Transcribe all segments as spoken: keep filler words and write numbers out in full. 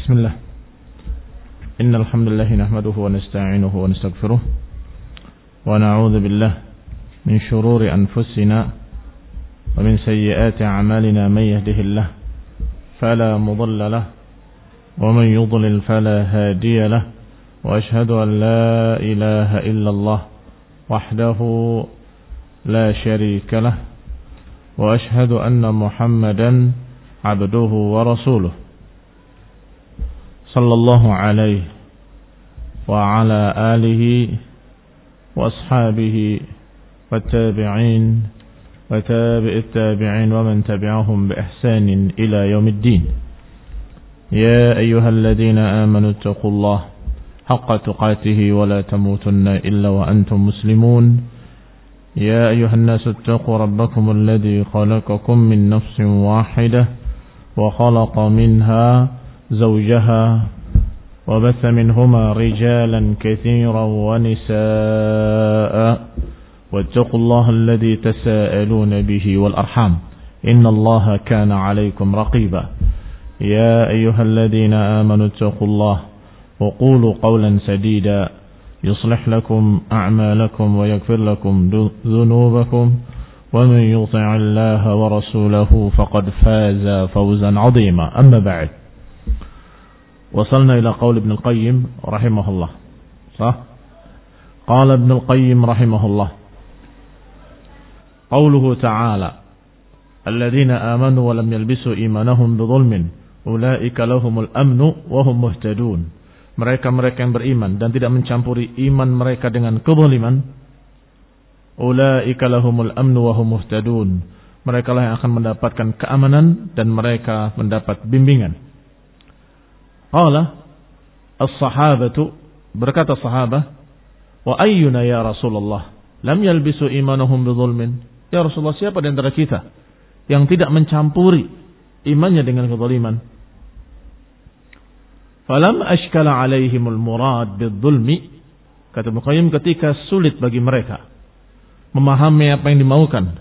بسم الله إن الحمد لله نحمده ونستعينه ونستغفره ونعوذ بالله من شرور أنفسنا ومن سيئات أعمالنا من يهده الله فلا مضل له ومن يضلل فلا هادي له وأشهد أن لا إله إلا الله وحده لا شريك له وأشهد أن محمدا عبده ورسوله صلى الله عليه وعلى آله وأصحابه والتابعين وتابع التابعين ومن تبعهم بإحسان إلى يوم الدين. يا أيها الذين آمنوا اتقوا الله حق تقاته ولا تموتن إلا وأنتم مسلمون. يا أيها الناس اتقوا ربكم الذي خلقكم من نفس واحدة وخلق منها زوجها وبث منهما رجالا كثيرا ونساء واتقوا الله الذي تساءلون به والأرحام إن الله كان عليكم رقيبا. يا أيها الذين آمنوا اتقوا الله وقولوا قولا سديدا يصلح لكم أعمالكم ويغفر لكم ذنوبكم ومن يطع الله ورسوله فقد فاز فوزا عظيما. أما بعد وصلنا إلى قول ابن القيم رحمه الله. صح؟ قال ابن القيم رحمه الله قوله تعالى الذين آمنوا ولم يلبسوا إيمانهم بظلم أولئك لهم الأمن وهم مهتدون. Mereka-mereka yang beriman dan tidak mencampuri iman mereka dengan kezaliman, ulaika lahumul amnu wa hum muhtadun. Mereka lah yang akan mendapatkan keamanan dan mereka mendapat bimbingan. Qala as-sahabatu, berkata sahabah, wa ayyuna ya Rasulullah lam yalbisu imanahum bidzulmin. Ya Rasulullah, siapa di antara kita yang tidak mencampuri imannya dengan kezaliman? Falam ashkala alaihimul murad bidzulmi, kata Ibnu Qayyim, ketika sulit bagi mereka memahami apa yang dimaukan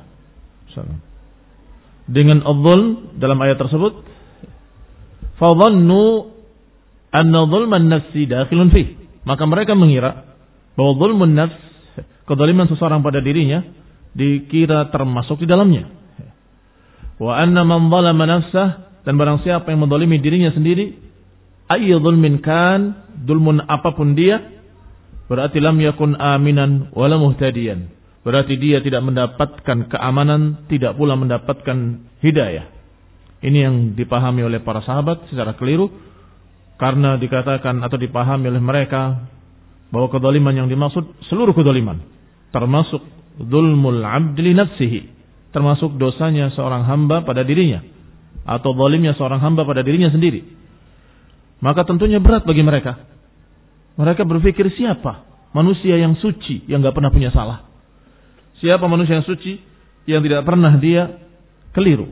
dengan adzulm dalam ayat tersebut, fadhannu anna dzulman nafsi dakhilun fih, maka mereka mengira bahwa dzulmun nafs, kezaliman seseorang pada dirinya, dikira termasuk di dalamnya. Wa anna man zalama nafsah, dan barang siapa yang menzalimi dirinya sendiri, ayyu dzulmin kan, dzulmun apapun dia, berarti lam yakun aminan wala muhtadiyan, berarti dia tidak mendapatkan keamanan, tidak pula mendapatkan hidayah. Ini yang dipahami oleh para sahabat secara keliru, karena dikatakan atau dipahami oleh mereka bahwa kezaliman yang dimaksud seluruh kezaliman, termasuk dzulmul abdi li nafsihi, termasuk dosanya seorang hamba pada dirinya, atau zalimnya seorang hamba pada dirinya sendiri. Maka tentunya berat bagi mereka. Mereka berpikir, siapa manusia yang suci yang enggak pernah punya salah? Siapa manusia yang suci yang tidak pernah dia keliru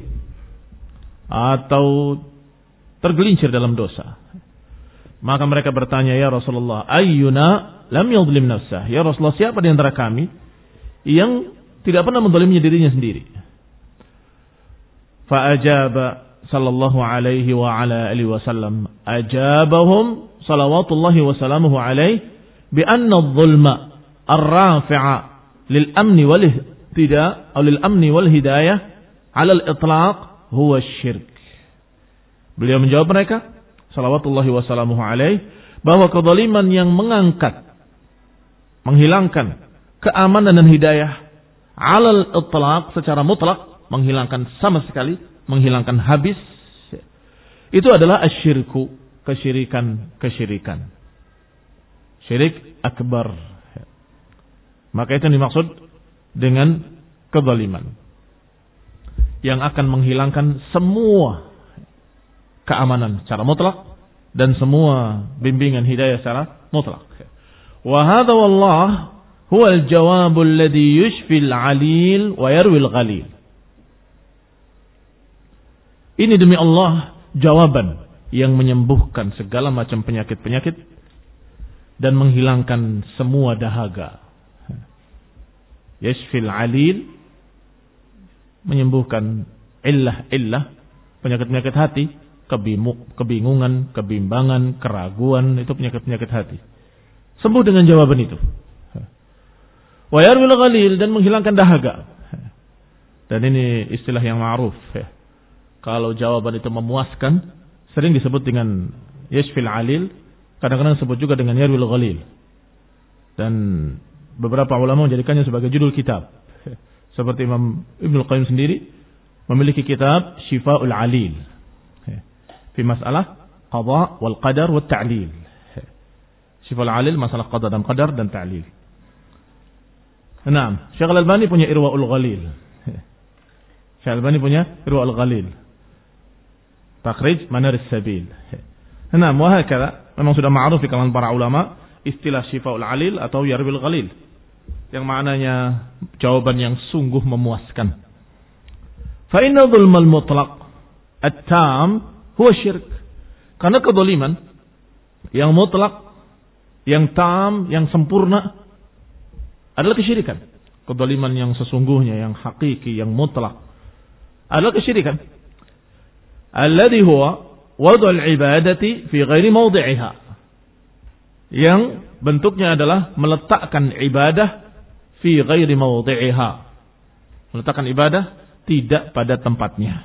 atau tergelincir dalam dosa? Maka mereka bertanya, ya Rasulullah, ayyuna lam yadhlim nafsah. Ya Rasulullah, siapa di antara kami yang tidak pernah menzalimnya dirinya sendiri? Fa ajaba sallallahu alaihi wa ala alihi wasallam, ajabahum salawatullahi wa salamuhu alaihi bi anna adh-dhulma ar-rafi'a lil amni wal ihtida aw lil amni wal hidayah ala al-itlaq huwa asy-syirk. Beliau menjawab mereka salawatullahi wa salamuhu alaihi bahwa kezaliman yang mengangkat, menghilangkan keamanan dan hidayah ala al-itlaq secara mutlak, menghilangkan sama sekali, menghilangkan habis, itu adalah asyirku, kesyirikan-kesyirikan. Syirik akbar. Maka itu yang dimaksud dengan kezaliman yang akan menghilangkan semua keamanan secara mutlak dan semua bimbingan hidayah secara mutlak. Wa hadha wallah huwa al-jawab alladhi yushfi al-'alil wa yarwi al-ghalil. Ini demi Allah jawaban yang menyembuhkan segala macam penyakit-penyakit dan menghilangkan semua dahaga. Yashfil alil, menyembuhkan illah-illah, penyakit-penyakit hati, kebingungan, kebimbangan, keraguan, itu penyakit-penyakit hati. Sembuh dengan jawaban itu. Wa yarwil ghalil, dan menghilangkan dahaga. Dan ini istilah yang ma'ruf. Kalau jawaban itu memuaskan, sering disebut dengan yashfil alil, kadang-kadang disebut juga dengan yarwil ghalil. Dan beberapa ulama menjadikannya sebagai judul kitab. Seperti Imam Ibnu Qayyim sendiri memiliki kitab Shifa'ul Alil fi masalah qada wal qadar wa ta'lil. Shifa'ul Alil masalah qada dan qadar dan ta'lil. Naam, Syekh Al-Albani punya Irwaul Ghalil. Syekh Al-Albani punya Irwaul Ghalil. Takhrij Manaris Sabil. Naam, wa hakala, memang sudah ma'ruf di kalangan para ulama istilah Shifa'ul Alil atau Yarwil Ghalil, yang maknanya jawaban yang sungguh memuaskan. Fa inna dzulmal mutlaq at-tam huwa syirk. Karena kedzaliman yang mutlak, yang tam, yang sempurna adalah kesyirikan. Kedzaliman yang sesungguhnya, yang hakiki, yang mutlak adalah kesyirikan. Alladhi huwa wad'ul ibadati fi ghairi mawdi'iha. Yang bentuknya adalah meletakkan ibadah fi ghairi mawdi'iha. Meletakkan ibadah tidak pada tempatnya.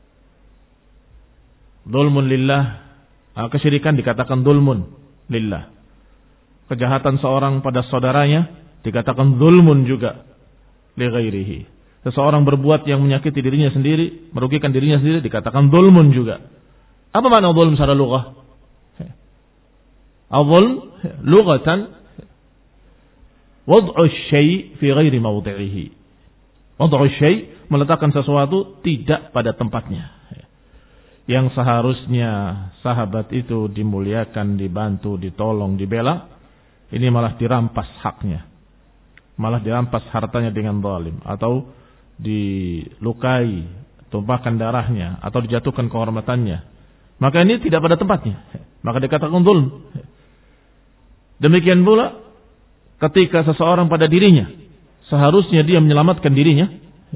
Dzulmun lillah, kesyirikan dikatakan dzulmun lillah. Kejahatan seorang pada saudaranya dikatakan dzulmun juga li ghairihi. Seseorang berbuat yang menyakiti dirinya sendiri, merugikan dirinya sendiri, dikatakan dzulmun juga. Apa makna dzulm secara lughah? Dzulm lughatan wad'u syai' fi ghairi mawdi'ihi. Wad'u syai', meletakkan sesuatu tidak pada tempatnya. Yang seharusnya sahabat itu dimuliakan, dibantu, ditolong, dibela, ini malah dirampas haknya. Malah dirampas hartanya dengan zalim, atau dilukai, tumpahkan darahnya, atau dijatuhkan kehormatannya. Maka ini tidak pada tempatnya. Maka dikatakan zulm. Demikian pula ketika seseorang pada dirinya, seharusnya dia menyelamatkan dirinya.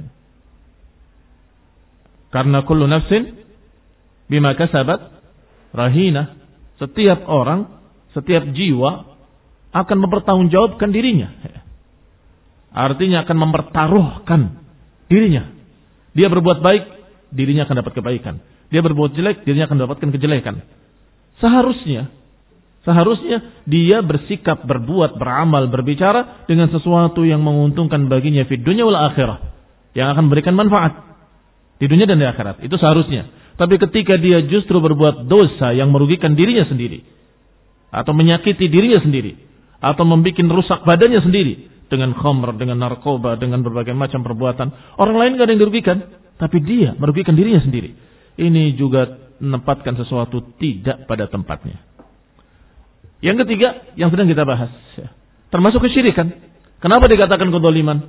Karena kullu nafsin bima kasabat rahina. Setiap orang, setiap jiwa akan mempertanggungjawabkan dirinya. Artinya akan mempertaruhkan dirinya. Dia berbuat baik, dirinya akan dapat kebaikan. Dia berbuat jelek, dirinya akan mendapatkan kejelekan. Seharusnya, seharusnya dia bersikap, berbuat, beramal, berbicara dengan sesuatu yang menguntungkan baginya di dunia wal akhirah, yang akan memberikan manfaat di dunia dan di akhirat. Itu seharusnya. Tapi ketika dia justru berbuat dosa yang merugikan dirinya sendiri, atau menyakiti dirinya sendiri, atau membuat rusak badannya sendiri dengan khamr, dengan narkoba, dengan berbagai macam perbuatan, orang lain gak ada yang dirugikan, tapi dia merugikan dirinya sendiri. Ini juga menempatkan sesuatu tidak pada tempatnya. Yang ketiga yang sedang kita bahas, termasuk kesyirikan. Kenapa dikatakan kedzaliman?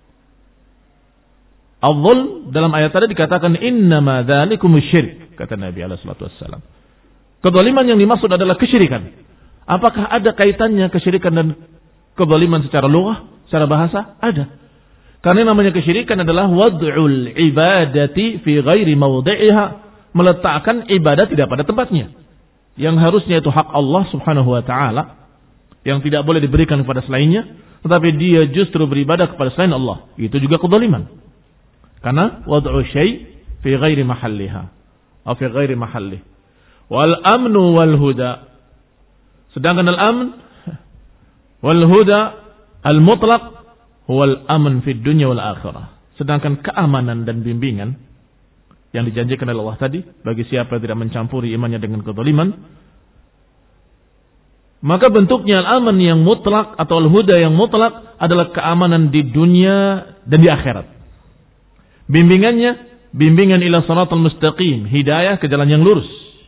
Al-zulm dalam ayat tadi dikatakan innama dzalikumus syirk, kata Nabi alaihi salatu wassalam. Kedzaliman yang dimaksud adalah kesyirikan. Apakah ada kaitannya kesyirikan dan kedzaliman secara lughah, secara bahasa? Ada. Karena namanya kesyirikan adalah wad'ul ibadati fi ghairi mawdi'iha, meletakkan ibadah tidak pada tempatnya. Yang harusnya itu hak Allah Subhanahu wa taala, yang tidak boleh diberikan kepada selainnya, tetapi dia justru beribadah kepada selain Allah. Itu juga kedzaliman. Karena wad'u syai' fi ghairi mahalliha atau fi ghairi mahallih. Wal amnu wal huda. Sedangkan al-amn wal huda al-mutlaq huwa al-amn fi dunya wal akhirah. Sedangkan keamanan dan bimbingan yang dijanjikan oleh Allah tadi bagi siapa yang tidak mencampuri imannya dengan kedzaliman, maka bentuknya al-aman yang mutlak atau al-huda yang mutlak adalah keamanan di dunia dan di akhirat. Bimbingannya bimbingan ila shiratal mustaqim, hidayah ke jalan yang lurus.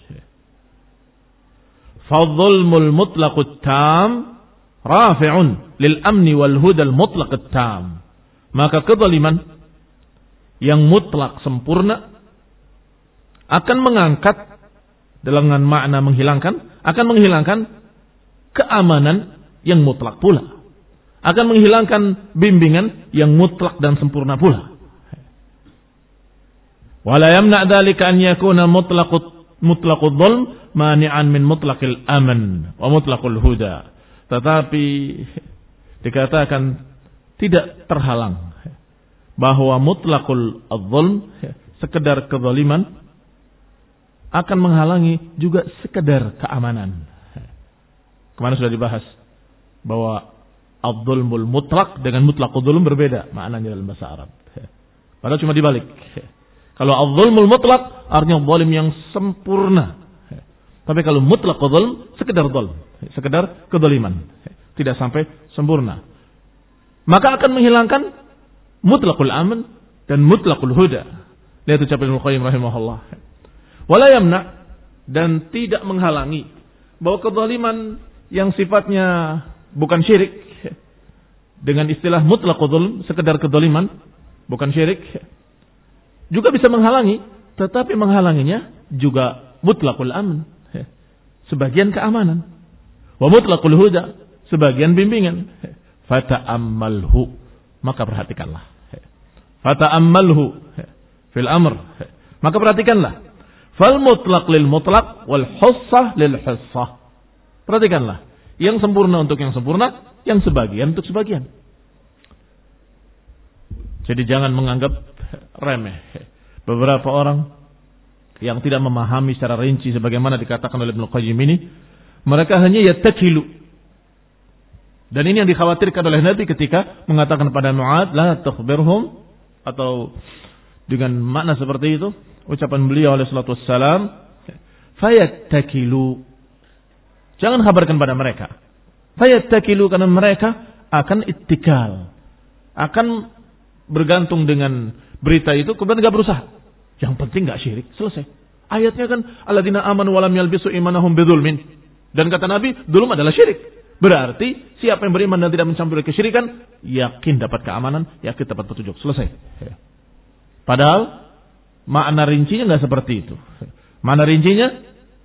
Fadh-dhulmul mutlaqut tam rafi'un lil amni wal hudal mutlaqut tam. Maka kezaliman yang mutlak sempurna akan mengangkat dengan makna menghilangkan, akan menghilangkan keamanan yang mutlak pula. Akan menghilangkan bimbingan yang mutlak dan sempurna pula. Wala yamna' dzalika an yakuna mutlaqut mutlaqul dhulm mani'an min mutlaqil aman wa mutlaqul huda. Tetapi dikatakan tidak terhalang bahwa mutlaqul dhulm, sekedar kezaliman, akan menghalangi juga sekedar keamanan. Kemarin sudah dibahas bahwa ad-dhulmul mutlaq dengan mutlaqul dhulm berbeda maknanya dalam bahasa Arab. Padahal cuma dibalik. Kalau ad-dhulmul mutlaq artinya zalim yang sempurna. Tapi kalau mutlaqul dhulm sekedar dhulm, sekedar kezaliman, tidak sampai sempurna. Maka akan menghilangkan mutlaqul aman dan mutlaqul huda. Lihat ucapan Ibnu Qayyim rahimahullah. Wala yamna, dan tidak menghalangi bahwa kezaliman yang sifatnya bukan syirik, dengan istilah mutlaqul dzulm, sekedar kezaliman bukan syirik, juga bisa menghalangi, tetapi menghalanginya juga mutlaqul aman, sebagian keamanan, wa mutlaqul huda, sebagian bimbingan. Fata'ammalhu, maka perhatikanlah. Fata'ammalhu fil amr, maka perhatikanlah. Fal mutlaq lil mutlaq wal hussah lil hussah. Perhatikanlah, yang sempurna untuk yang sempurna, yang sebagian untuk sebagian. Jadi jangan menganggap remeh beberapa orang yang tidak memahami secara rinci sebagaimana dikatakan oleh Ibnu Qayyim ini, mereka hanya yattakilu. Dan ini yang dikhawatirkan oleh Nabi ketika mengatakan pada Mu'adz, la tukhbirhum, atau dengan makna seperti itu ucapan beliau alaihi salatu wassalam, fayattakilu, jangan kabarkan pada mereka. Fayattakilu, karena mereka akan ittikal, akan bergantung dengan berita itu, kemudian enggak berusaha. Yang penting enggak syirik, selesai. Ayatnya kan alladzina amanu wa lam yalbisu imanahum bidzulmin. Dan kata Nabi, dzulm adalah syirik. Berarti siapa yang beriman dan tidak mencampuri kesyirikan, yakin dapat keamanan, yakin dapat petunjuk. Selesai. Padahal makna rincinya enggak seperti itu. Makna rincinya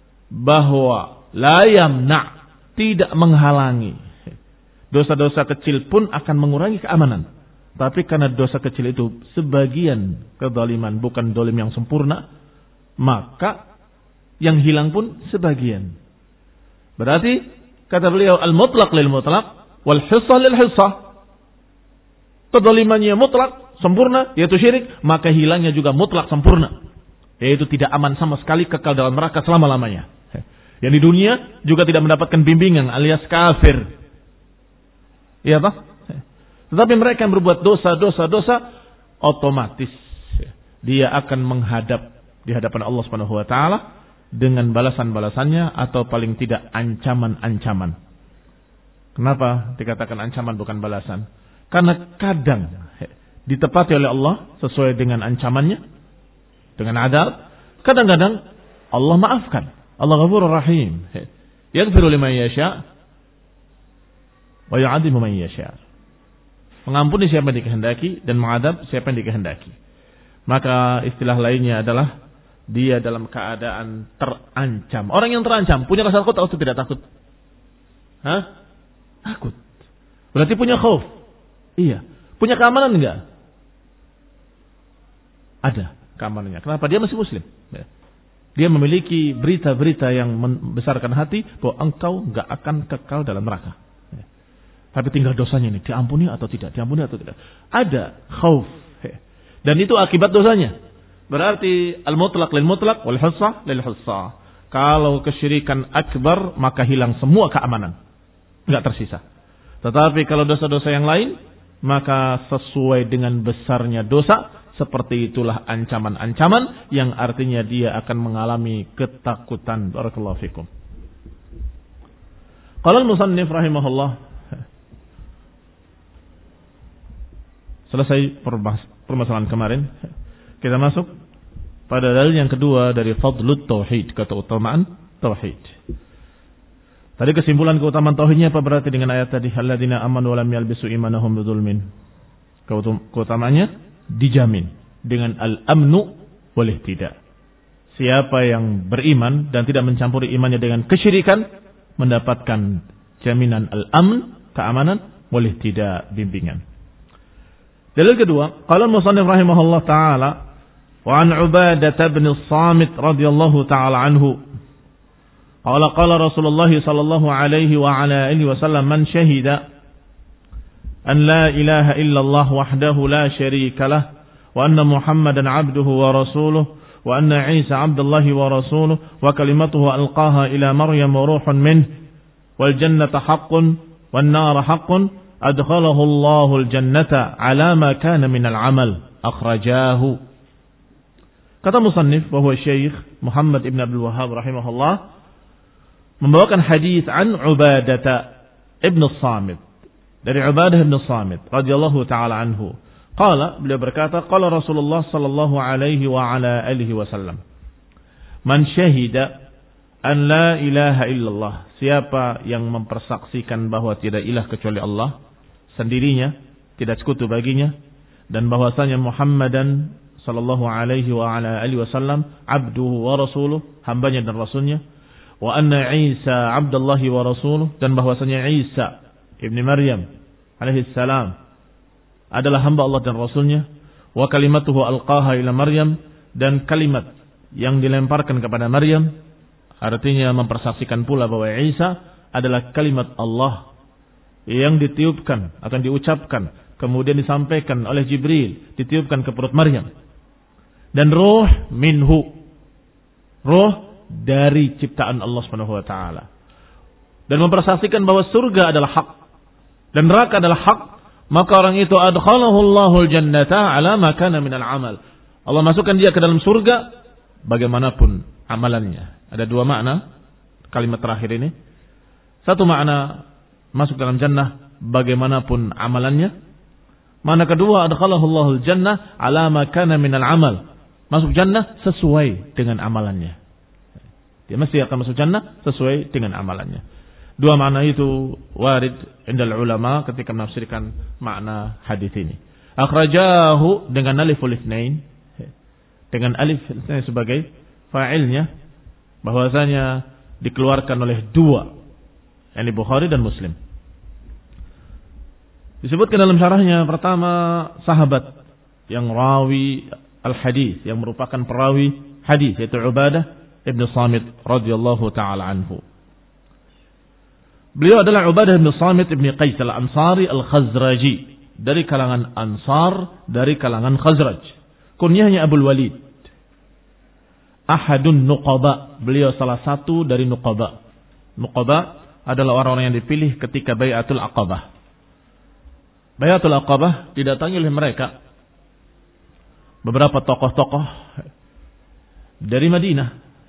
bahwa la yamna, tidak menghalangi. Dosa-dosa kecil pun akan mengurangi keamanan. Tapi karena dosa kecil itu sebagian kezaliman, bukan zalim yang sempurna, maka yang hilang pun sebagian. Berarti kata beliau, al-mutlaq lil mutlaq wal hissah lil hissah. Kezalimannya mutlak sempurna, yaitu syirik, maka hilangnya juga mutlak sempurna, yaitu tidak aman sama sekali, kekal dalam neraka selama-lamanya. Yang di dunia juga tidak mendapatkan bimbingan alias kafir. Iya toh? Tetapi mereka yang berbuat dosa-dosa-dosa, otomatis dia akan menghadap di hadapan Allah Subhanahu wa taala dengan balasan-balasannya, atau paling tidak ancaman-ancaman. Kenapa dikatakan ancaman bukan balasan? Karena kadang ditepati oleh Allah sesuai dengan ancamannya, dengan adab. Kadang-kadang Allah maafkan. Allah Ghafurur Rahim. Yaghfiru liman yasha wa yu'adzibu man yasha. Mengampuni siapa yang dikehendaki dan mengadab siapa yang dikehendaki. Maka istilah lainnya adalah dia dalam keadaan terancam. Orang yang terancam punya rasa takut atau tidak takut? Hah? Takut. Berarti punya khauf. Iya. Punya keamanan enggak? Ada keamanannya. Kenapa? Dia masih muslim. Dia memiliki berita-berita yang membesarkan hati bahwa engkau enggak akan kekal dalam neraka. Tapi tinggal dosanya ini, diampuni atau tidak? Diampuni atau tidak? Ada khauf. Dan itu akibat dosanya. Berarti al-mutlaq lil mutlaq wal hussah lil hussah. Kalau kesyirikan akbar, maka hilang semua keamanan, enggak tersisa. Tetapi kalau dosa-dosa yang lain, maka sesuai dengan besarnya dosa, seperti itulah ancaman-ancaman yang artinya dia akan mengalami ketakutan. Barakallahu fikum. Qala al-musannif rahimahullah, selesai permasalahan kemarin, kita masuk pada dalil yang kedua dari fadlut tauhid, keutamaan tauhid. Tadi kesimpulan keutamaan tauhidnya apa berarti dengan ayat tadi, alladzina amanu wa lam yalbisu imanahum bidzulmin. Keutamaannya dijamin dengan al-amnu wal ihtidah. Siapa yang beriman dan tidak mencampuri imannya dengan kesyirikan, mendapatkan jaminan al-amn, keamanan, wal ihtidah, bimbingan. Dalil kedua, qala al-musannif rahimahullah taala, Wa an Ubadah bin As-Samit radhiyallahu ta'ala anhu qala qala Rasulullah sallallahu alaihi wa ala alihi wasallam man syahida an la ilaha illallah wahdahu la syarika lah wa anna Muhammadan abduhu wa rasuluhu wa anna Isa abdullahi wa rasuluhu wa kalimatuhu alqaha ila Maryam wa ruhun minhu wal jannata haqqun wan nar haqqun adkhalahu Allahu al jannata ala ma kana min al amal akhrajahu. Kata musannif bahwa Syekh Muhammad ibn Abdul Wahhab rahimahullah membawakan hadis an Ubadah ibn As-Samit, dari Ubadah ibn As-Samit radhiyallahu taala anhu. Qala, beliau berkata, qala Rasulullah sallallahu alaihi wa ala alihi wasallam, man syahida an la ilaha illallah, siapa yang mempersaksikan bahwa tidak ilah kecuali Allah sendirinya, tidak sekutu baginya, dan bahwasanya Muhammadan sallallahu alaihi wa ala alihi wasallam abduhu wa rasuluh, hambanya dan rasulnya, wa anna Isa abdullahi wa rasuluh, dan bahwasanya Isa ibni Maryam alaihi salam adalah hamba Allah dan rasulnya, wa kalimatuhu alqaha ila Maryam, dan kalimat yang dilemparkan kepada Maryam, artinya mempersaksikan pula bahwa Isa adalah kalimat Allah yang ditiupkan atau diucapkan kemudian disampaikan oleh Jibril, ditiupkan ke perut Maryam. Dan roh minhu, roh dari ciptaan Allah Subhanahu wa taala. Dan mempersaksikan bahwa surga adalah hak dan neraka adalah hak, maka orang itu adkhalahu Allahul jannata ala ma kana minal amal. Allah masukkan dia ke dalam surga bagaimanapun amalannya. Ada dua makna kalimat terakhir ini. Satu makna masuk dalam jannah bagaimanapun amalannya. Makna kedua adkhalahu Allahul jannah ala ma kana minal amal. Masuk jannah sesuai dengan amalannya. Dia mesti akan masuk jannah sesuai dengan amalannya. Dua makna itu warid indal ulama ketika menafsirkan makna hadis ini. Akhrajahu dengan aliful itsnain, dengan alif itsnain sebagai fa'ilnya, bahwasanya dikeluarkan oleh dua, yakni Bukhari dan Muslim. Disebutkan dalam syarahnya, pertama sahabat yang rawi al-hadis, yang merupakan perawi hadis, yaitu Ubadah ibn Samit radhiyallahu taala anhu. Beliau adalah Ubadah ibn Samit ibn Qais al-Ansari al-Khazraji, dari kalangan Ansar, dari kalangan Khazraj. Kunyahnya Abul Walid. Ahadun Nuqaba, beliau salah satu dari Nuqaba. Nuqaba adalah orang-orang yang dipilih ketika Bai'atul Aqabah. Bai'atul Aqabah didatangi oleh mereka beberapa tokoh-tokoh dari Madinah,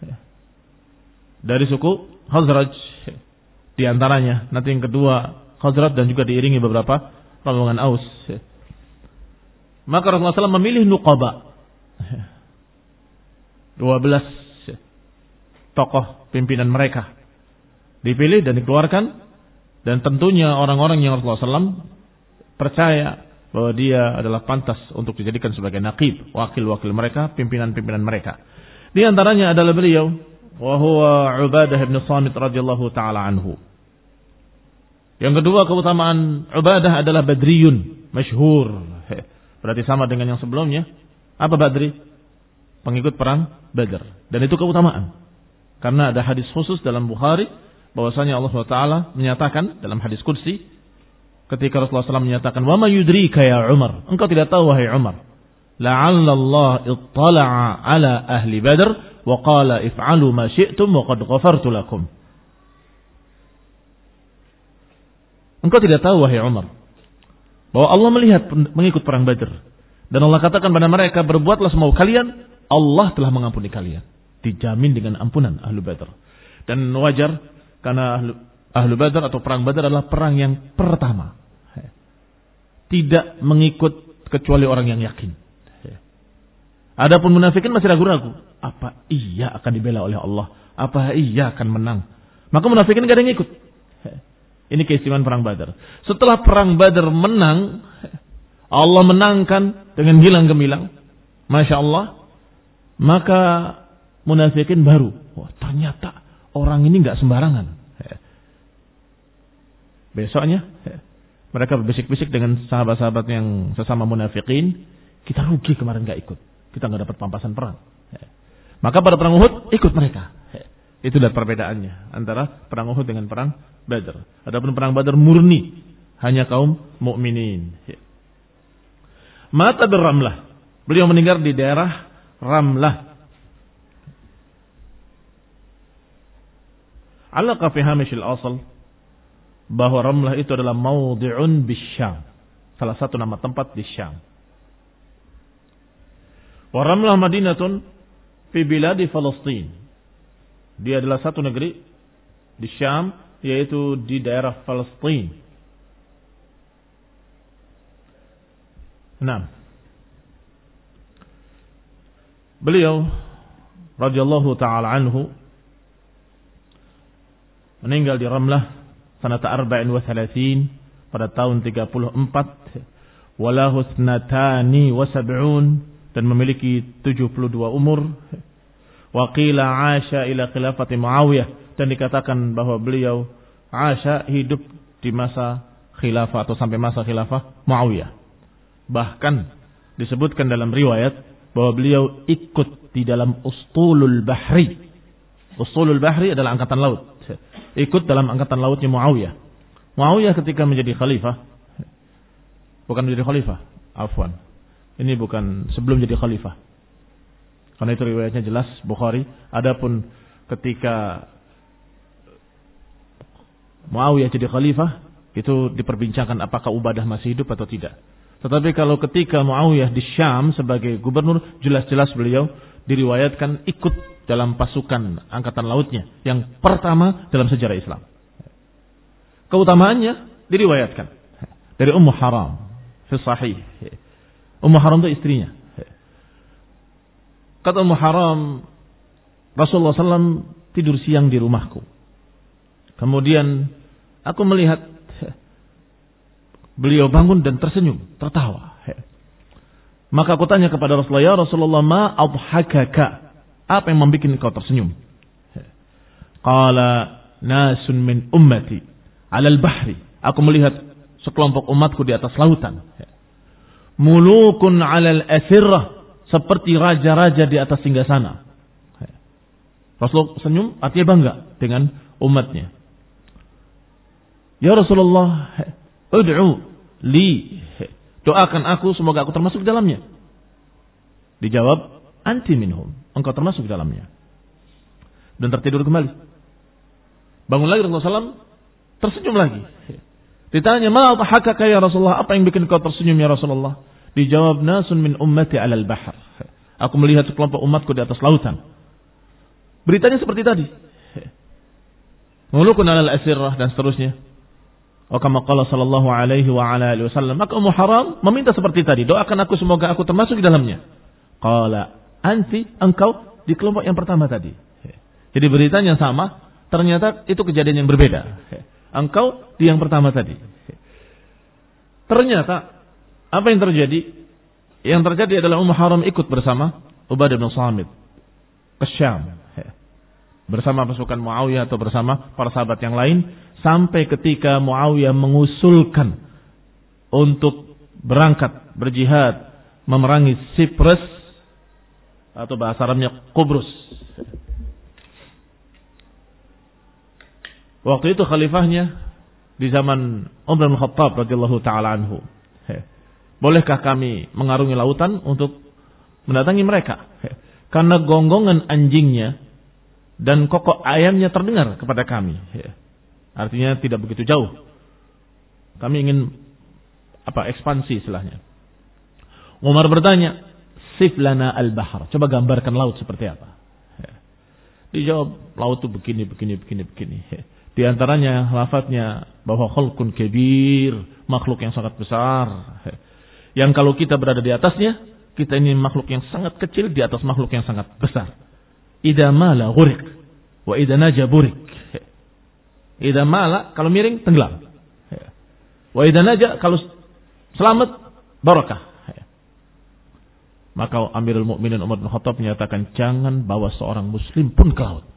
dari suku Khazraj di antaranya. Nanti yang kedua Khazraj dan juga diiringi beberapa rombongan Aus. Maka Rasulullah shallallahu alaihi wasallam memilih Nuqaba, dua belas tokoh pimpinan mereka dipilih dan dikeluarkan, dan tentunya orang-orang yang Rasulullah shallallahu alaihi wasallam percaya bahwa dia adalah pantas untuk dijadikan sebagai naqib, wakil-wakil mereka, pimpinan-pimpinan mereka. Di antaranya adalah beliau, wa huwa Ubadah bin Samit radhiyallahu taala anhu. Yang kedua keutamaan Ubadah adalah Badriyun, masyhur. Berarti sama dengan yang sebelumnya. Apa Badri? Pengikut perang Badar. Dan itu keutamaan. Karena ada hadis khusus dalam Bukhari bahwasanya Allah subhanahu wa taala menyatakan dalam hadis qudsi, ketika Rasulullah shallallahu alaihi wasallam menyatakan, "Wa ma yudrika ya Umar?" Engkau tidak tahu wahai Umar. La'alla Allah ittala'a ala ahli Badr wa qala if'alu ma syi'tum wa qad ghafartu lakum. Engkau tidak tahu wahai Umar bahwa Allah melihat mengikut perang Badr, dan Allah katakan pada mereka, berbuatlah semau kalian, Allah telah mengampuni kalian. Dijamin dengan ampunan ahlu Badr. Dan wajar karena ahlu, ahlu Badr atau perang Badr adalah perang yang pertama. Tidak mengikut kecuali orang yang yakin. Adapun munafikin masih ragu-ragu. Apa iya akan dibela oleh Allah? Apa iya akan menang? Maka munafikin gak ada yang ikut. Ini keistimewaan perang Badar. Setelah perang Badar menang, Allah menangkan dengan gilang gemilang, Masya Allah, maka munafikin baru, wah ternyata orang ini gak sembarangan. Besoknya mereka berbisik-bisik dengan sahabat-sahabat yang sesama munafikin, kita rugi kemarin gak ikut. kita nggak dapat pampasan perang. Maka pada perang Uhud ikut mereka. Itulah perbedaannya antara perang Uhud dengan perang Badar. Adapun perang Badar murni hanya kaum mukminin. Mata berramlah. Beliau meninggal di daerah Ramlah. Alaqa fi hamishil asal bahwa Ramlah itu adalah maudhi'un bisyam, salah satu nama tempat di Syam. Wa Ramlah madinatun fi biladi Palestin. Dia adalah satu negeri di Syam, yaitu di daerah Palestin. Nah, beliau radhiyallahu taala anhu meninggal di Ramlah sanata arba'in wa thalathin pada tahun tiga puluh empat, walahu thnatani wa sab'un, dan memiliki tujuh puluh dua umur. Wa qila 'asha ila khilafati Muawiyah, dan dikatakan bahwa beliau 'asha hidup di masa khilafah atau sampai masa khilafah Muawiyah. Bahkan disebutkan dalam riwayat bahwa beliau ikut di dalam Ustulul Bahri. Ustulul Bahri adalah angkatan laut. Ikut dalam angkatan lautnya Muawiyah. Muawiyah ketika menjadi khalifah, bukan menjadi khalifah, afwan. Ini bukan sebelum jadi khalifah. Karena itu riwayatnya jelas Bukhari. Adapun ketika Muawiyah jadi khalifah, itu diperbincangkan apakah Ubadah masih hidup atau tidak. Tetapi kalau ketika Muawiyah di Syam sebagai gubernur, jelas-jelas beliau diriwayatkan ikut dalam pasukan angkatan lautnya yang pertama dalam sejarah Islam. Keutamaannya diriwayatkan dari Ummu Haram fi Sahih. Ummu Haram itu istrinya. Kata Ummu Haram, Rasulullah sallallahu alaihi wasallam tidur siang di rumahku. Kemudian aku melihat beliau bangun dan tersenyum, tertawa. Maka aku tanya kepada Rasulullah, ya Rasulullah, ma adhakaka? Apa yang membuat engkau tersenyum? Qala nasun min ummati alal bahri. Aku melihat sekelompok umatku di atas lautan. Mulukun alal asirrah, seperti raja-raja di atas singgasana. Rasulullah senyum artinya bangga dengan umatnya. Ya Rasulullah, ud'u li, doakan aku semoga aku termasuk di dalamnya. Dijawab, anti minhum, engkau termasuk di dalamnya. Dan tertidur kembali. Bangun lagi Rasulullah sallallahu alaihi wasallam, tersenyum lagi. Ditanya, ma adhakaka ya Rasulullah, apa yang bikin engkau tersenyum ya Rasulullah? Dijawab, nasun min ummati alal bahr. Aku melihat sekelompok umatku di atas lautan. Beritanya seperti tadi. Mulukun alal asirrah dan seterusnya. Wa kama qala sallallahu alaihi wa ala alihi wasallam. Maka Ummu Haram meminta seperti tadi, doakan aku semoga aku termasuk di dalamnya. Qala anti, engkau di kelompok yang pertama tadi. Jadi beritanya sama, ternyata itu kejadian yang berbeda. Engkau di yang pertama tadi. Ternyata apa yang terjadi? Yang terjadi adalah Ummu Haram ikut bersama Ubadah bin Samit ke Syam bersama pasukan Muawiyah atau bersama para sahabat yang lain, sampai ketika Muawiyah mengusulkan untuk berangkat berjihad memerangi Siprus atau bahasa Arabnya Qubrus. Waktu itu khalifahnya di zaman Umar bin Khattab radhiyallahu taala anhu. Bolehkah kami mengarungi lautan untuk mendatangi mereka? Karena gonggongan anjingnya dan kokok ayamnya terdengar kepada kami. Artinya tidak begitu jauh. Kami ingin apa ekspansi istilahnya. Umar bertanya, sif lana al-bahr. Coba gambarkan laut seperti apa. Dijawab, laut itu begini, begini, begini, begini. Di antaranya lafadznya bahwa khalqun kabir, makhluk yang sangat besar. Yang kalau kita berada di atasnya, kita ini makhluk yang sangat kecil di atas makhluk yang sangat besar. Idza mala ghuriq wa idza naja burik. Idza mala kalau miring tenggelam. Wa idza naja kalau selamat barakah. Maka Amirul Mukminin Umar bin Khattab menyatakan jangan bawa seorang muslim pun ke laut.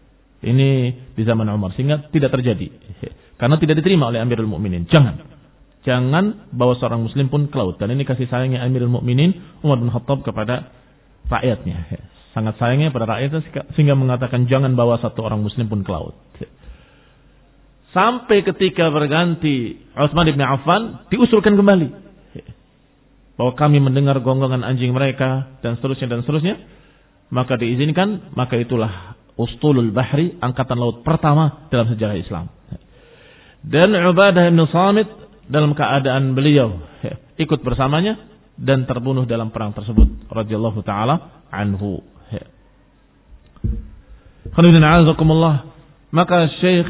Ini di zaman Umar sehingga tidak terjadi. Karena tidak diterima oleh Amirul Mukminin. Jangan. Jangan bawa seorang muslim pun ke laut. Dan ini kasih sayangnya Amirul Mukminin Umar bin Khattab kepada rakyatnya. Sangat sayangnya pada rakyatnya sehingga mengatakan jangan bawa satu orang muslim pun ke laut. Sampai ketika berganti Utsman bin Affan diusulkan kembali bahwa kami mendengar gonggongan anjing mereka dan seterusnya dan seterusnya, maka diizinkan, maka itulah Ustulul Bahri, angkatan laut pertama dalam sejarah Islam. Dan Ubadah bin Samit dalam keadaan beliau ikut bersamanya dan terbunuh dalam perang tersebut radhiyallahu taala anhu. Khairuddin azakumullah. Maka Syekh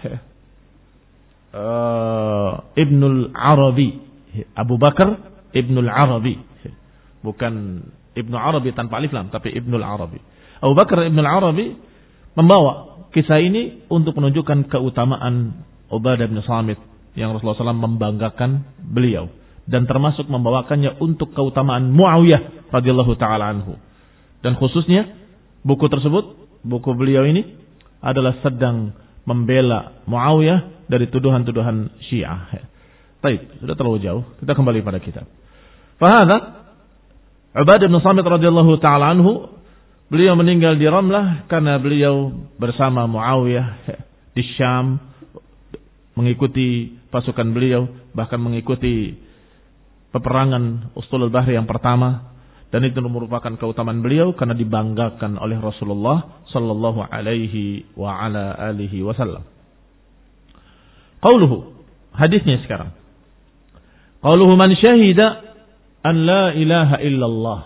uh, Ibnul Arabi, Abu Bakar Ibnul Arabi, bukan Ibnu Arabi tanpa alif lam, tapi Ibnul Arabi. Abu Bakar Ibnul Arabi membawa kisah ini untuk menunjukkan keutamaan Ubadah bin Samit yang Rasulullah shallallahu alaihi wasallam membanggakan beliau, dan termasuk membawakannya untuk keutamaan Muawiyah radhiyallahu taala anhu. Dan khususnya buku tersebut, buku beliau ini adalah sedang membela Muawiyah dari tuduhan-tuduhan Syiah. Baik, sudah terlalu jauh, kita kembali pada kitab. Fahadha Ubadah bin Samit radhiyallahu taala anhu, beliau meninggal di Ramlah karena beliau bersama Muawiyah di Syam, mengikuti pasukan beliau, bahkan mengikuti peperangan Ustulul Bahri yang pertama, dan itu merupakan keutamaan beliau karena dibanggakan oleh Rasulullah sallallahu alaihi wa ala alihi wasallam. Qauluhu, hadisnya sekarang. Qauluhu man syahida an la ilaha illallah.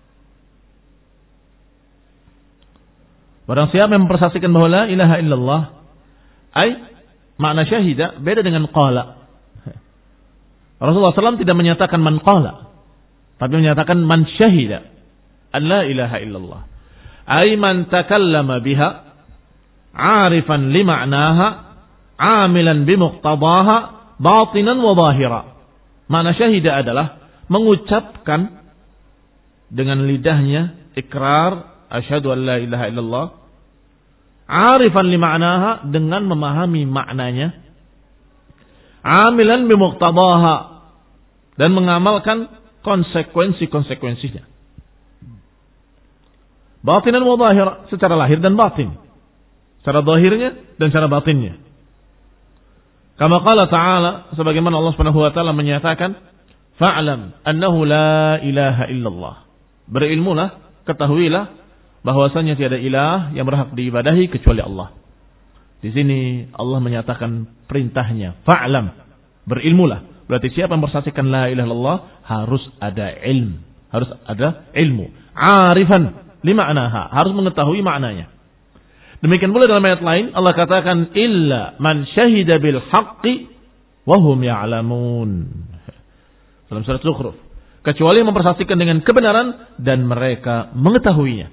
Barang siapa yang mempersaksikan bahwa la ilaha illallah, ay makna syahida beda dengan qala. Rasulullah sallallahu alaihi wasallam tidak menyatakan man qala, tapi menyatakan man syahida an la ilaha illallah. Ay man takallama biha arifan li ma'naha amilan bi muqtadaha batinan wa zahira. Makna syahida adalah mengucapkan dengan lidahnya ikrar asyhadu an la ilaha illallah, arifan li ma'naha dengan memahami maknanya, amilan bi muqtadaha dan mengamalkan konsekuensi-konsekuensinya, batinan wa zahira, secara lahir dan batin, secara zahirnya dan secara batinnya. Kama qala ta'ala, sebagaimana Allah Subhanahu wa taala menyatakan, fa'lam annahu la ilaha illallah. Berilmulah, ketahuilah bahwasanya tiada ilah yang berhak diibadahi kecuali Allah. Di sini Allah menyatakan perintahnya, fa'lam, berilmulah. Berarti siapa yang bersaksikan la ilaha illallah harus ada ilmu, harus ada ilmu. Arifan lima'naha, harus mengetahui maknanya. Demikian pula dalam ayat lain Allah katakan illa man syahida bil haqqi wa hum ya'lamun. Dalam surat Zukhruf, kecuali yang mempersaksikan dengan kebenaran dan mereka mengetahuinya.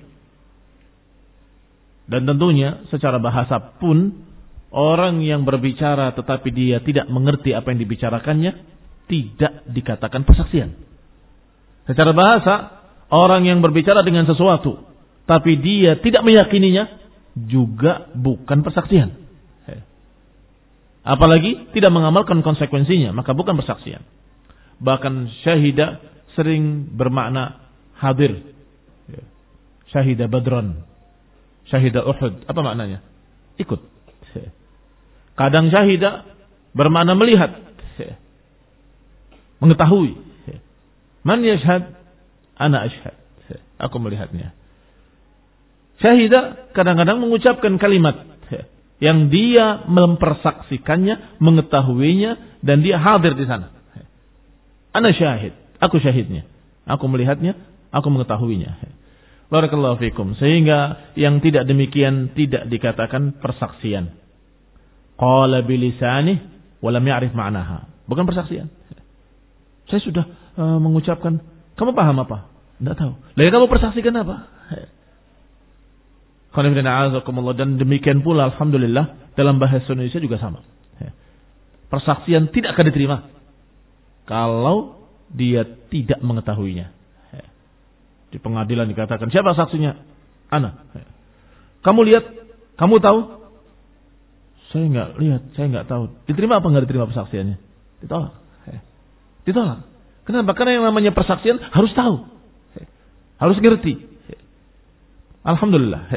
Dan tentunya secara bahasa pun orang yang berbicara tetapi dia tidak mengerti apa yang dibicarakannya tidak dikatakan persaksian. Secara bahasa, orang yang berbicara dengan sesuatu tapi dia tidak meyakininya juga bukan persaksian. Apalagi tidak mengamalkan konsekuensinya, maka bukan persaksian. Bahkan syahida sering bermakna hadir. Syahida Badran, syahida Uhud, apa maknanya? Ikut. Kadang syahida bermakna melihat, mengetahui. Man yashhad? Ana ashhad. Aku melihatnya. Syahida kadang-kadang mengucapkan kalimat yang dia mempersaksikannya, mengetahuinya, dan dia hadir di sana. Ana syahid, aku syahidnya, aku melihatnya, aku mengetahuinya. Barakallahu fikum. Sehingga yang tidak demikian tidak dikatakan persaksian. Qala bilisanih walam ya'rif ma'naha. Bukan persaksian. Saya sudah uh, mengucapkan, kamu paham apa? Tidak tahu. Lalu kamu persaksikan apa? Dan demikian pula alhamdulillah dalam bahasa Indonesia juga sama. Persaksian tidak akan diterima kalau dia tidak mengetahuinya. Di pengadilan dikatakan, siapa saksinya? Ana. Kamu lihat? Kamu tahu? Saya enggak lihat, saya enggak tahu. Diterima apa enggak diterima persaksiannya? Ditolak. Ditolak. Kenapa? Karena yang namanya persaksian harus tahu. Harus ngerti. Alhamdulillah.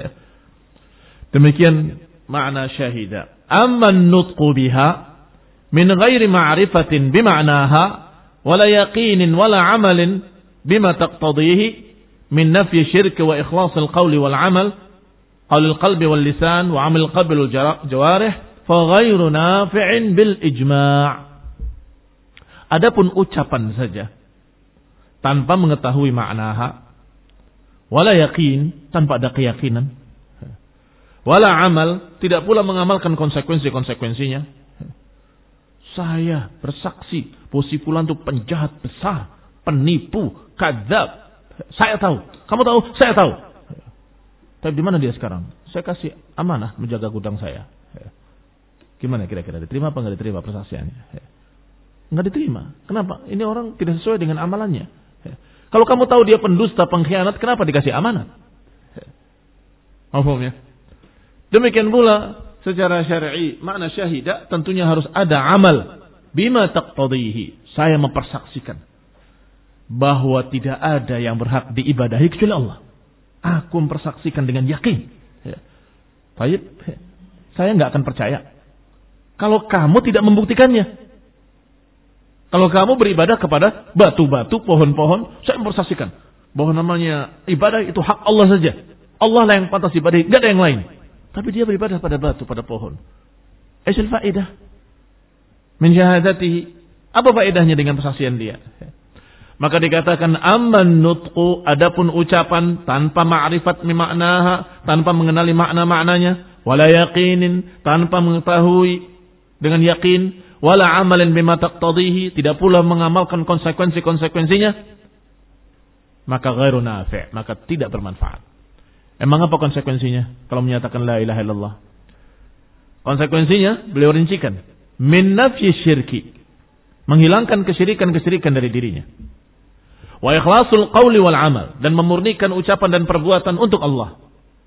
Demikian makna syahida. Amman nutqu biha min ghairi ma'rifatin bima'naha wala yaqinin wala amalin bima taqtadihi min nafyi syirk wa ikhlasil qawli wal amal qawlil qalbi wal lisan wa amal qalbi wal jawarih fa ghairu nafi'in bil ijma'. Adapun ucapan saja tanpa mengetahui maknaha, wala yaqin, tanpa ada keyakinan, wala amal, tidak pula mengamalkan konsekuensi-konsekuensinya. Saya bersaksi bahwa si fulan itu penjahat besar, penipu, kadzab. Saya tahu, kamu tahu, saya tahu. Tapi di mana dia sekarang? Saya kasih amanah menjaga gudang saya. Gimana kira-kira, diterima apa enggak diterima persaksiannya? Enggak diterima. Kenapa? Ini orang tidak sesuai dengan amalannya. Kalau kamu tahu dia pendusta, pengkhianat, kenapa dikasih amanat? Maafum ya. Demikian pula secara syar'i makna syahidah tentunya harus ada amal bima taqtadihi. Saya mempersaksikan bahwa tidak ada yang berhak diibadahi kecuali Allah. Aku mempersaksikan dengan yakin. Baik, saya enggak akan percaya kalau kamu tidak membuktikannya. Kalau kamu beribadah kepada batu-batu, pohon-pohon, saya mempersaksikan bahwa namanya ibadah itu hak Allah saja. Allah lah yang pantas ibadah, tidak ada yang lain. Tapi dia beribadah pada batu, pada pohon. Aisyul faedah min syahadatihi. Apa faedahnya dengan persaksian dia? Maka dikatakan amman nutqu, adapun ucapan tanpa ma'rifat mimaknaha, tanpa mengenali makna-maknanya, wala yaqinin, tanpa mengetahui dengan yakin, wala amalin bima taqtadihi, tidak pula mengamalkan konsekuensi-konsekuensinya, maka ghairu nafi', maka tidak bermanfaat. Emang apa konsekuensinya kalau menyatakan la ilaha illallah? Konsekuensinya beliau rincikan, min nafyi syirki, menghilangkan kesyirikan-kesyirikan dari dirinya, wa ikhlasul qawli wal amal, dan memurnikan ucapan dan perbuatan untuk Allah.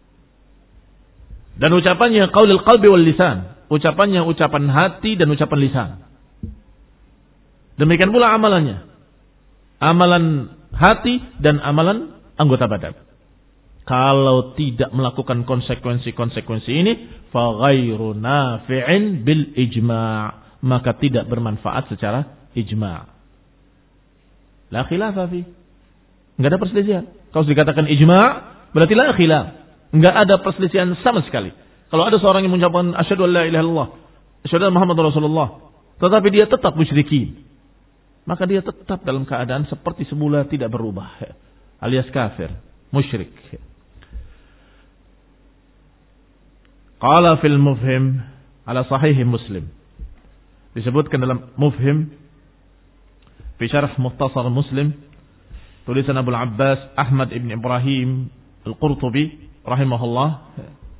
Dan ucapannya qaulil qalbi wal lisan, ucapannya ucapan hati dan ucapan lisan. Demikian pula amalannya, amalan hati dan amalan anggota badan. Kalau tidak melakukan konsekuensi-konsekuensi ini, fa ghairu nafi'in bil ijma', maka tidak bermanfaat secara ijma'. La khilafa fi. Enggak ada perselisihan. Kalau dikatakan ijma', berarti la khilaf. Enggak ada perselisihan sama sekali. Kalau ada seorang yang mengucapkan asyhadu an la ilaha illallah, asyhadu anna Muhammadar Rasulullah, tetapi dia tetap musyrikin, maka dia tetap dalam keadaan seperti semula, tidak berubah, alias kafir, musyrik. Qala fil mufhim ala sahih Muslim. Disebutkan dalam mufhim fi syarh mukhtasar Muslim, tulisan Abu Abbas Ahmad ibn Ibrahim Al-Qurtubi rahimahullah.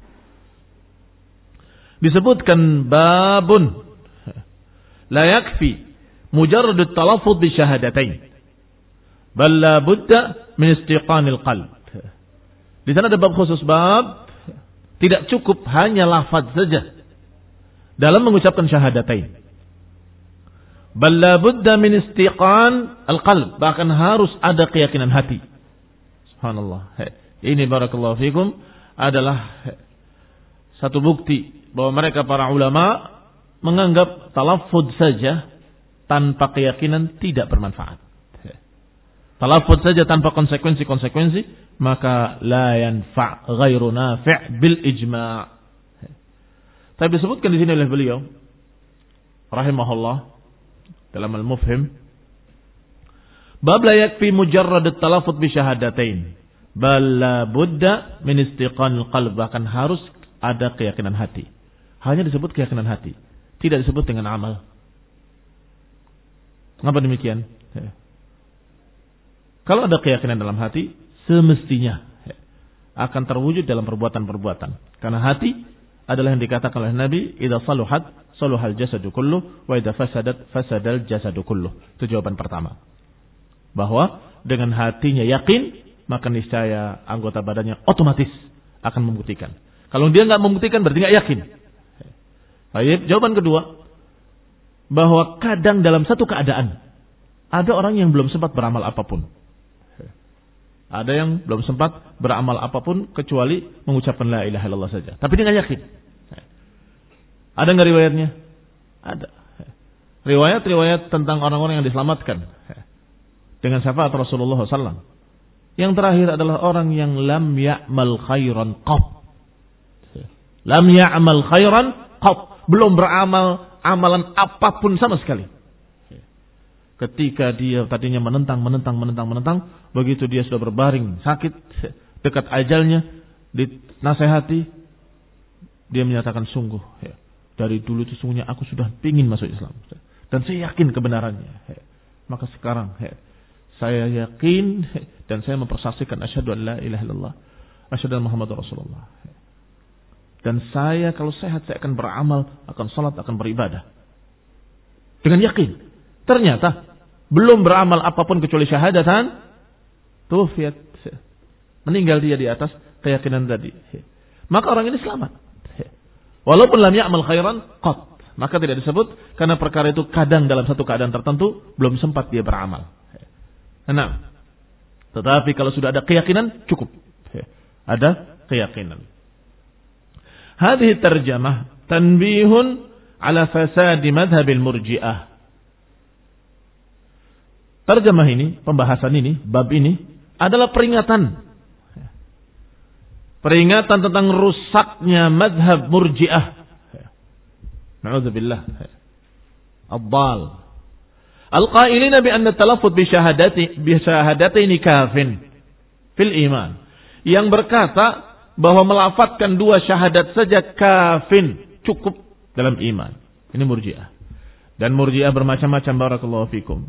Disebutkan babun la yakfi mujarrad at-talaffuz bi syahadatain bal la budda min istiqanil qalb. Di sana ada bab khusus, bab tidak cukup hanya lafaz saja dalam mengucapkan syahadatain, bal la budda min istiqan al-qalb, bahkan harus ada keyakinan hati. Subhanallah. Ini barakallahu fikum adalah satu bukti bahwa mereka para ulama menganggap talaffuz saja tanpa keyakinan tidak bermanfaat. Talaffuz saja tanpa konsekuensi-konsekuensi, maka la yanfa' ghairu nafi' bil ijma'. Tapi disebutkan di sini oleh beliau rahimahullah dalam al-mufhim, bab la yakfi mujarrad at-talaffuz bi syahadatain bal la budda min istiqanil qalb, bahkan harus ada keyakinan hati. Hanya disebut keyakinan hati, tidak disebut dengan amal. Kenapa demikian? Kalau ada keyakinan dalam hati, semestinya akan terwujud dalam perbuatan-perbuatan. Karena hati adalah yang dikatakan oleh Nabi, idza saluhat saluhal jasadu kulluh wa idza fasadat fasadal jasadu kulluh. Itu jawaban pertama. Bahwa dengan hatinya yakin, maka niscaya anggota badannya otomatis akan membuktikan. Kalau dia enggak membuktikan berarti enggak yakin. Baik, jawaban kedua, bahwa kadang dalam satu keadaan Ada orang yang belum sempat beramal apapun. Ada yang belum sempat beramal apapun kecuali mengucapkan la ilaha illallah saja. Tapi dia nggak yakin. Ada nggak riwayatnya? Ada. Riwayat-riwayat tentang orang-orang yang diselamatkan dengan syafaat Rasulullah shallallahu alaihi wasallam. Yang terakhir adalah orang yang lam ya'mal khairan qat. Lam ya'mal khairan qat. Belum beramal amalan apapun sama sekali. Ketika dia tadinya menentang, menentang, menentang, menentang, begitu dia sudah berbaring sakit, dekat ajalnya, dinasehati, dia menyatakan sungguh, ya, dari dulu sesungguhnya aku sudah ingin masuk Islam, dan saya yakin kebenarannya. Ya. Maka sekarang, ya, saya yakin dan saya mempersaksikan asyhadu an la ilaha illallah, asyhadu anna Muhammadar Rasulullah. Ya. Dan saya kalau sehat saya akan beramal, akan salat, akan beribadah dengan yakin. Ternyata belum beramal apapun kecuali syahadatan, tufiat, meninggal dia di atas keyakinan tadi. Maka orang ini selamat. Walaupun lam ya'mal khairan qat, maka tidak disebut karena perkara itu kadang dalam satu keadaan tertentu belum sempat dia beramal. Nah, tetapi kalau sudah ada keyakinan cukup. Ada keyakinan. Hadhihi tarjamah tanbihun ala fasadi madhhabil murji'ah. Terjemah ini, pembahasan ini, bab ini adalah peringatan. Peringatan tentang rusaknya madhab murji'ah. Na'udzubillah. Ad-dal. Al-qailina bi anna talaffuz bi syahadati bi syahadataini kafin fil iman. Yang berkata bahwa melafatkan dua syahadat saja kafin, cukup dalam iman. Ini murji'ah. Dan murji'ah bermacam-macam, barakallahu fikum.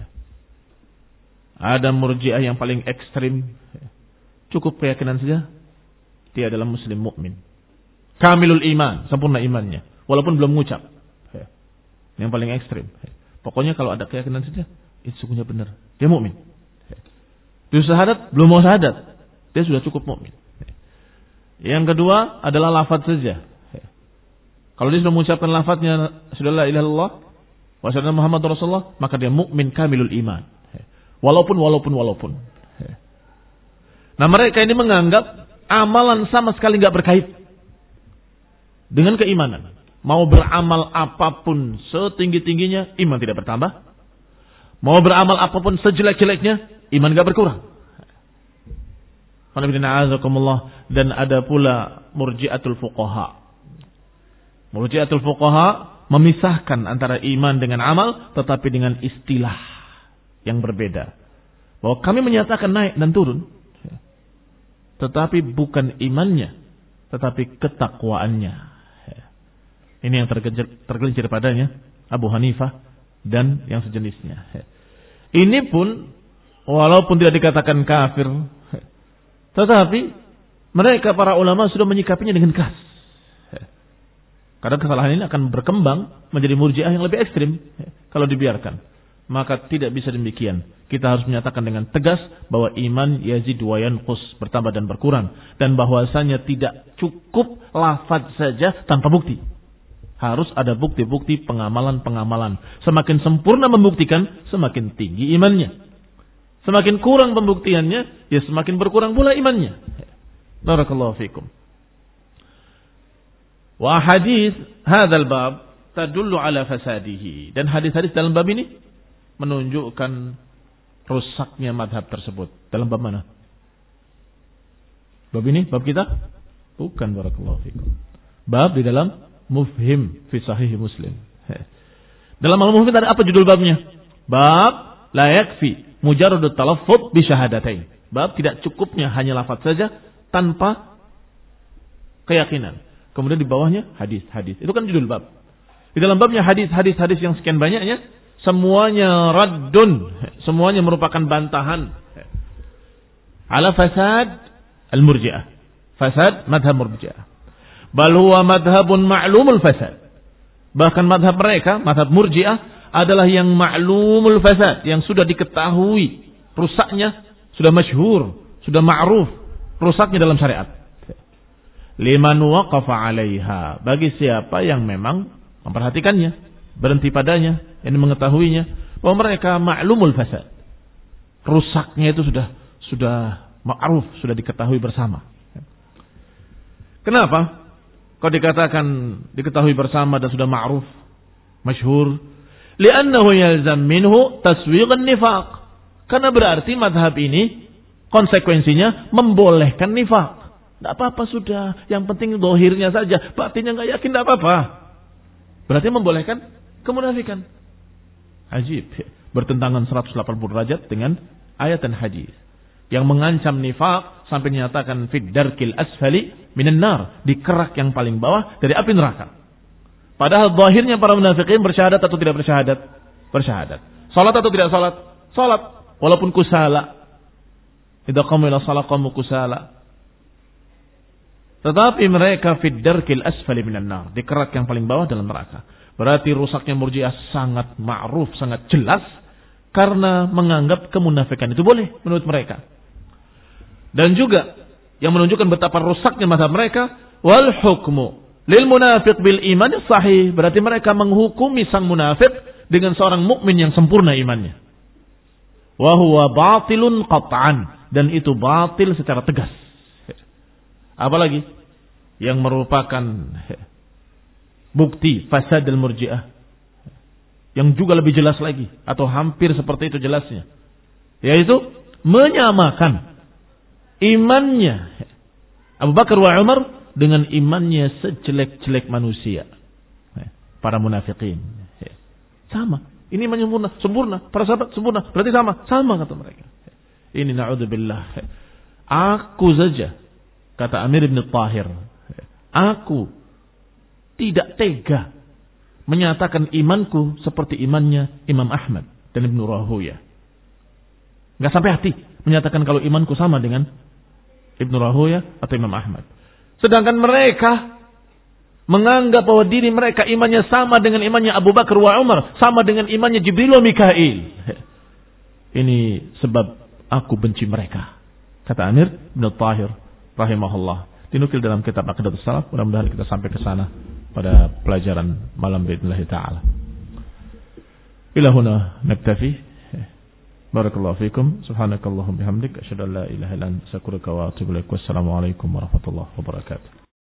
Ada murji'ah yang paling ekstrim, cukup keyakinan saja dia adalah muslim mukmin, kamilul iman, sempurna imannya walaupun belum mengucap. Yang paling ekstrim, pokoknya kalau ada keyakinan saja itu sungguhnya benar, dia mukmin. Dia syahadat, belum mau syahadat, dia sudah cukup mukmin. Yang kedua adalah lafaz saja. Kalau dia sudah mengucapkan lafaznya sudah la ilaha illallah wa sallallahu Muhammad Rasulullah, maka dia mukmin kamilul iman. Walaupun, walaupun, walaupun. Nah, mereka ini menganggap amalan sama sekali nggak berkait dengan keimanan. Mau beramal apapun setinggi-tingginya, iman tidak bertambah. Mau beramal apapun sejelek-jeleknya, iman nggak berkurang. Dan ada pula murji'atul fuqaha. Murji'atul fuqaha memisahkan antara iman dengan amal, tetapi dengan istilah yang berbeda. Bahwa kami menyatakan naik dan turun, tetapi bukan imannya, tetapi ketakwaannya. Ini yang tergelincir padanya Abu Hanifah dan yang sejenisnya. Ini pun walaupun tidak dikatakan kafir, tetapi mereka para ulama sudah menyikapinya dengan keras. Karena kesalahan ini akan berkembang menjadi murji'ah yang lebih ekstrim kalau dibiarkan. Maka tidak bisa demikian. Kita harus menyatakan dengan tegas bahwa iman yazid wa yanqus, bertambah dan berkurang, dan bahwasanya tidak cukup lafaz saja tanpa bukti. Harus ada bukti-bukti pengamalan-pengamalan. Semakin sempurna membuktikan, semakin tinggi imannya. Semakin kurang pembuktiannya, ya semakin berkurang pula imannya. Barakallahu fikum. Wa hadis hadzal bab tadullu ala fasadihi. Dan hadis-hadis dalam bab ini menunjukkan rusaknya madhab tersebut. Dalam bab mana? Bab ini? Bab kita? Bukan, barakallahu fikum. Bab di dalam Mufhim fi Sahih Muslim. Dalam Al-Mufhim ada apa judul babnya? Bab la yakfi mujarradut talaffuz bi syahadatain. Bab tidak cukupnya hanya lafaz saja tanpa keyakinan. Kemudian di bawahnya hadis-hadis. Itu kan judul bab. Di dalam babnya hadis-hadis-hadis yang sekian banyaknya, semuanya raddun, semuanya merupakan bantahan ala fasad al-murji'ah. Fasad madhab murji'ah. Bal huwa madhabun ma'lumul fasad. Bahkan madhab mereka, madhab murji'ah adalah yang ma'lumul fasad, yang sudah diketahui rusaknya, sudah masyhur, sudah ma'ruf rusaknya dalam syariat. Liman waqafa 'alaiha, bagi siapa yang memang memperhatikannya, berhenti padanya, yang mengetahuinya, bahwa mereka ma'lumul fasad. Rusaknya itu sudah sudah ma'ruf, sudah diketahui bersama. Kenapa? Kalau dikatakan diketahui bersama dan sudah ma'ruf, masyhur, li'annahu yalzam minhu taswiqan nifaq. Karena berarti mazhab ini konsekuensinya membolehkan nifaq. Tidak apa-apa sudah, yang penting zahirnya saja, batinnya enggak yakin tidak apa-apa. Berarti membolehkan kemunafikan. Ajib, bertentangan seratus delapan puluh derajat dengan ayat dan hadis yang mengancam nifaq sampai dinyatakan fid darkil asfali minan nar, di kerak yang paling bawah dari api neraka. Padahal zahirnya para munafikin bersyahadat atau tidak bersyahadat? Bersyahadat. Salat atau tidak salat? Salat, walaupun kusala. Idza qamu ila shalah qamu kusala. Tetapi mereka fid darkil asfali minan nar, di kerak yang paling bawah dalam neraka. Berarti rusaknya Murji'ah sangat ma'ruf, sangat jelas karena menganggap kemunafikan itu boleh menurut mereka. Dan juga yang menunjukkan betapa rusaknya mazhab mereka, wal hukmu lil munafiq bil iman sahih, berarti mereka menghukumi sang munafik dengan seorang mukmin yang sempurna imannya. Wa huwa batilun qat'an, dan itu batil secara tegas. Apalagi yang merupakan bukti fasad al-Murji'ah yang juga lebih jelas lagi atau hampir seperti itu jelasnya, yaitu menyamakan imannya Abu Bakar wa Umar dengan imannya sejelek-jelek manusia, para munafikin. Sama, ini imannya sempurna, sempurna, para sahabat sempurna, berarti sama, sama kata mereka. Ini na'udzubillah. Aku saja, kata Amir ibn Tahir, aku tidak tega menyatakan imanku seperti imannya Imam Ahmad dan Ibnu Rahuyah. Enggak sampai hati menyatakan kalau imanku sama dengan Ibnu Rahuyah atau Imam Ahmad. Sedangkan mereka menganggap bahwa diri mereka imannya sama dengan imannya Abu Bakar wa Umar, sama dengan imannya Jibril wa Mikail. Ini sebab aku benci mereka, kata Amir ibn Tahir rahimahullah. Dinukil dalam kitab Aqidatus Salaf. Mudah-mudahan kita sampai ke sana pada pelajaran malam biidznillah taala. Ila huna naktafi. Barakallahu fikum. Subhanakallahumma bihamdik asyhadu an la ilaha illa anta astaghfiruka wa atubu ilaik. Wassalamu alaikum warahmatullahi wabarakatuh.